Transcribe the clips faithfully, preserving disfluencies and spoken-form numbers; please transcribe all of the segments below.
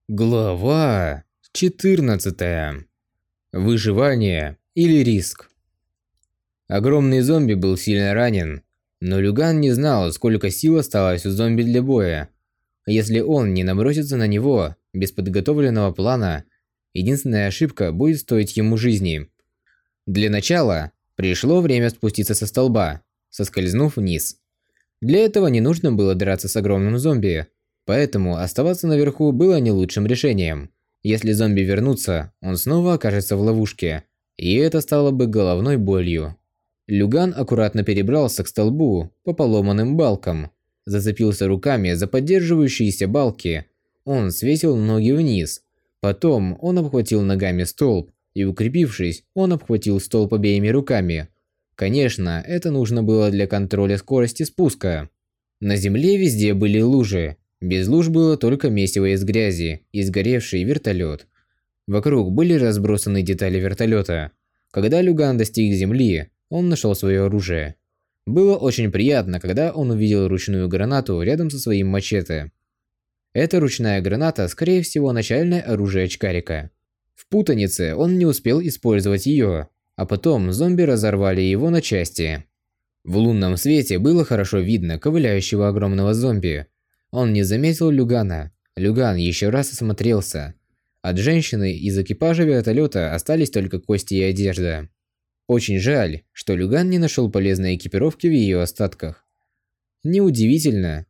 Глава четырнадцатая. Выживание или риск. Огромный зомби был сильно ранен, но Люган не знал, сколько сил осталось у зомби для боя. Если он не набросится на него без подготовленного плана, единственная ошибка будет стоить ему жизни. Для начала пришло время спуститься со столба, соскользнув вниз. Для этого не нужно было драться с огромным зомби. Поэтому оставаться наверху было не лучшим решением. Если зомби вернутся, он снова окажется в ловушке, и это стало бы головной болью. Люган аккуратно перебрался к столбу по поломанным балкам, зацепился руками за поддерживающиеся балки. Он свесил ноги вниз. Потом он обхватил ногами столб, и укрепившись, он обхватил столб обеими руками. Конечно, это нужно было для контроля скорости спуска. На земле везде были лужи. Без луж было только месиво из грязи и сгоревший вертолет. Вокруг были разбросаны детали вертолета. Когда Люган достиг земли, он нашел свое оружие. Было очень приятно, когда он увидел ручную гранату рядом со своим мачете. Эта ручная граната, скорее всего, начальное оружие очкарика. В путанице он не успел использовать ее, а потом зомби разорвали его на части. В лунном свете было хорошо видно ковыляющего огромного зомби. Он не заметил Люгана. Люган еще раз осмотрелся. От женщины из экипажа вертолета остались только кости и одежда. Очень жаль, что Люган не нашел полезной экипировки в ее остатках. Неудивительно.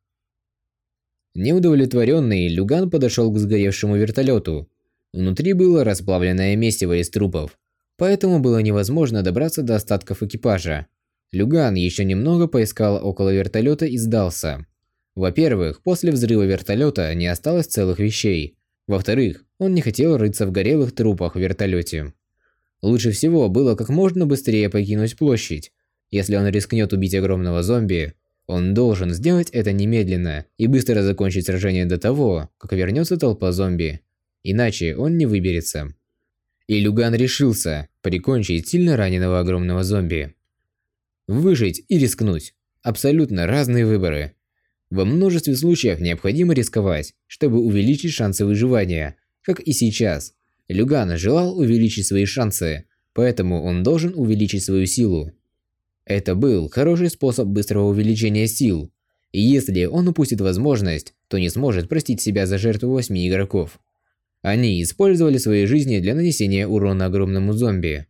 Неудовлетворенный, Люган подошел к сгоревшему вертолету. Внутри было расплавленное месиво из трупов, поэтому было невозможно добраться до остатков экипажа. Люган еще немного поискал около вертолета и сдался. Во-первых, после взрыва вертолета не осталось целых вещей. Во-вторых, он не хотел рыться в горелых трупах в вертолете. Лучше всего было как можно быстрее покинуть площадь. Если он рискнет убить огромного зомби, он должен сделать это немедленно и быстро закончить сражение до того, как вернется толпа зомби. Иначе он не выберется. И Люган решился прикончить сильно раненого огромного зомби. Выжить и рискнуть – абсолютно разные выборы. Во множестве случаев необходимо рисковать, чтобы увеличить шансы выживания, как и сейчас. Люган желал увеличить свои шансы, поэтому он должен увеличить свою силу. Это был хороший способ быстрого увеличения сил, и если он упустит возможность, то не сможет простить себя за жертву восьми игроков. Они использовали свои жизни для нанесения урона огромному зомби.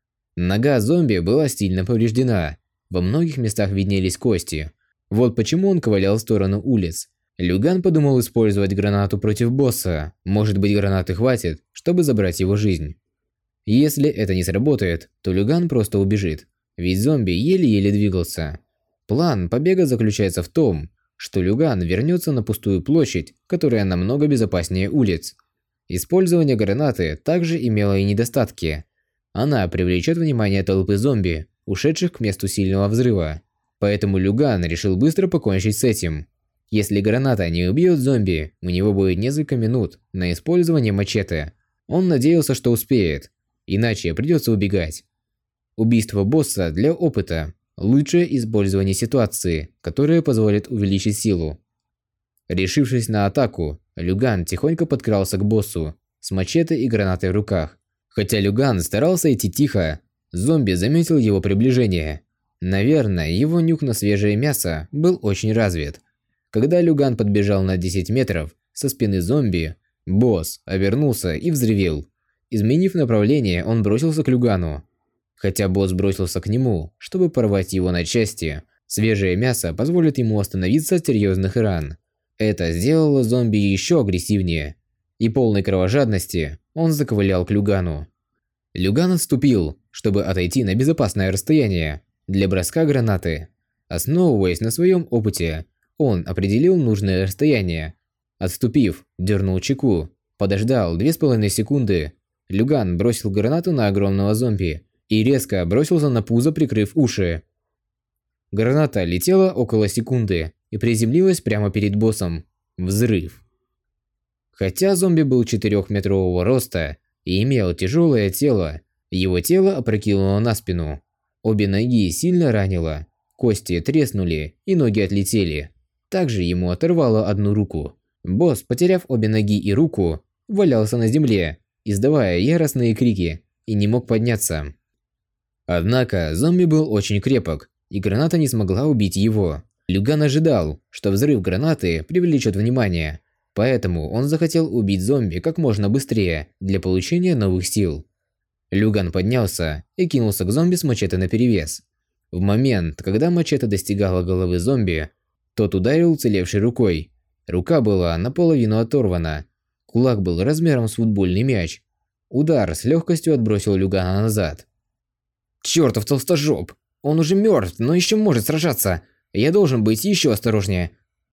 Нога зомби была сильно повреждена, во многих местах виднелись кости. Вот почему он ковылял в сторону улиц. Люган подумал использовать гранату против босса. Может быть, гранаты хватит, чтобы забрать его жизнь. Если это не сработает, то Люган просто убежит, ведь зомби еле-еле двигался. План побега заключается в том, что Люган вернется на пустую площадь, которая намного безопаснее улиц. Использование гранаты также имело и недостатки. Она привлечет внимание толпы зомби, ушедших к месту сильного взрыва. Поэтому Люган решил быстро покончить с этим. Если граната не убьет зомби, у него будет несколько минут на использование мачете. Он надеялся, что успеет, иначе придется убегать. Убийство босса для опыта – лучшее использование ситуации, которое позволит увеличить силу. Решившись на атаку, Люган тихонько подкрался к боссу с мачете и гранатой в руках. Хотя Люган старался идти тихо, зомби заметил его приближение. Наверное, его нюх на свежее мясо был очень развит. Когда Люган подбежал на десять метров со спины зомби, босс обернулся и взревел. Изменив направление, он бросился к Люгану. Хотя босс бросился к нему, чтобы порвать его на части, свежее мясо позволит ему остановиться от серьезных ран. Это сделало зомби еще агрессивнее. И полной кровожадности он заковылял к Люгану. Люган отступил, чтобы отойти на безопасное расстояние для броска гранаты. Основываясь на своем опыте, он определил нужное расстояние. Отступив, дернул чеку, подождал две с половиной секунды. Люган бросил гранату на огромного зомби и резко бросился на пузо, прикрыв уши. Граната летела около секунды и приземлилась прямо перед боссом. Взрыв. Хотя зомби был четырехметрового роста и имел тяжелое тело, его тело опрокинуло на спину. Обе ноги сильно ранило, кости треснули и ноги отлетели. Также ему оторвало одну руку. Босс, потеряв обе ноги и руку, валялся на земле, издавая яростные крики, и не мог подняться. Однако зомби был очень крепок, и граната не смогла убить его. Люган ожидал, что взрыв гранаты привлечет внимание, поэтому он захотел убить зомби как можно быстрее для получения новых сил. Люган поднялся и кинулся к зомби с мачете наперевес. В момент, когда мачете достигала головы зомби, тот ударил уцелевшей рукой. Рука была наполовину оторвана. Кулак был размером с футбольный мяч. Удар с легкостью отбросил Люгана назад. «Чертов толстожоп! Он уже мертв, но еще может сражаться! Я должен быть еще осторожнее!